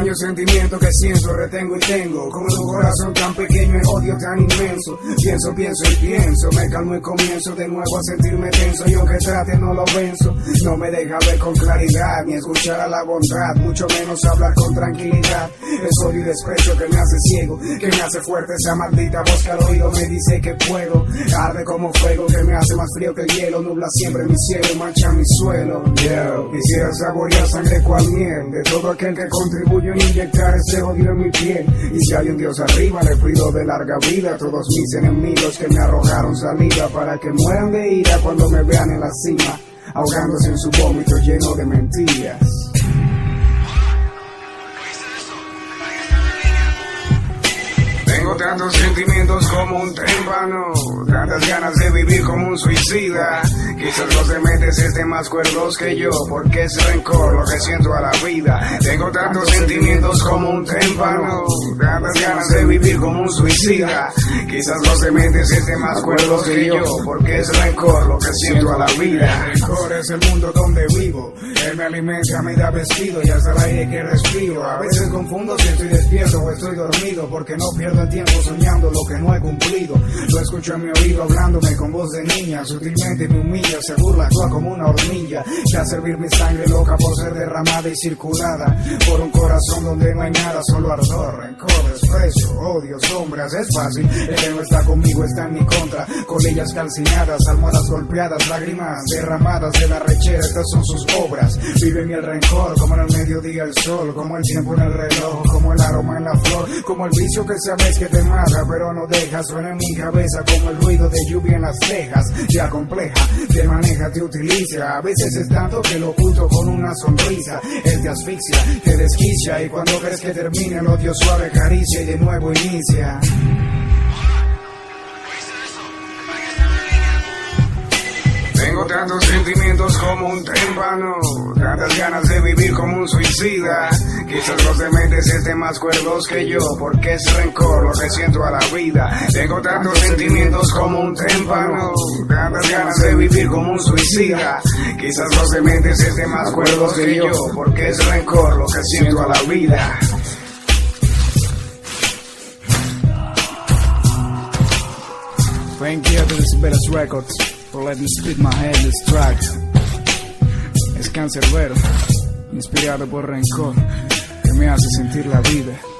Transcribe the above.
extraño sentimiento que siento, retengo y tengo. Como en un corazón tan pequeño el odio tan inmenso. Pienso y pienso, me calmo y comienzo de nuevo a sentirme tenso. Y aunque trate no lo venzo, no me deja ver con claridad, ni escuchar a la bondad, mucho menos hablar con tranquilidad. Es odio y desprecio que me hace ciego, que me hace fuerte esa maldita voz que al oído me dice que puedo. Arde como fuego que me hace más frío que el hielo, nubla siempre mi cielo y mancha mi suelo. Quisiera saborear sangre cual miel de todo aquel que contribuye en inyectar ese odio en mi piel. Y si hay un Dios arriba, le pido de larga vida a todos mis enemigos que me arrojaron salida, para que mueran de ira cuando me vean en la cima, ahogándose en su vómito lleno de mentiras. Tengo tantos sentimientos como un témpano, tantas ganas de vivir como un suicida. Quizás los dementes estén más cuerdos que yo, porque es rencor lo que siento a la vida. Tengo tantos sentimientos como un témpano, tantas ganas de vivir como un suicida. Quizás los dementes estén más cuerdos que yo, porque es rencor lo que siento a la vida. El rencor es el mundo donde vivo, él me alimenta, me da vestido y hasta el aire que respiro. A veces confundo si estoy despierto o estoy dormido, porque no pierdo el tiempo soñando lo que no he cumplido. Lo escucho en mi oído hablándome con voz de niña, sutilmente me humilla, se burla, actúa como una hornilla, que hace hervir mi sangre loca por ser derramada y circulada por un corazón donde no hay nada, solo ardor, rencor, desprecio, odio, sombras. Es fácil, el que no está conmigo está en mi contra, colillas calcinadas, almohadas golpeadas, lágrimas derramadas de la rechera, estas son sus obras. Vive en el rencor, como en el mediodía el sol, como el tiempo en el reloj, como el aroma en la flor, como el vicio que sabes que te mata pero no deja, suena en mi cabeza como el ruido de lluvia en las tejas, ya compleja, te maneja, te utiliza, a veces es tanto que lo oculto con una sonrisa, él te asfixia, te desquicia y cuando crees que termina el odio suave caricia y de nuevo inicia. Tengo tantos sentimientos como un témpano, tantas ganas de vivir como un suicida. Quizás los dementes estén más cuerdos que yo, porque es rencor lo que siento a la vida. Tengo tantos sentimientos como un témpano, tantas ganas de vivir como un suicida. Quizás los dementes estén más cuerdos que yo, porque es rencor lo que siento a la vida. Thank you to the Betas Records for letting me spit my head in this track. Es Cancerbero, inspirado por rencor, que me hace sentir la vida.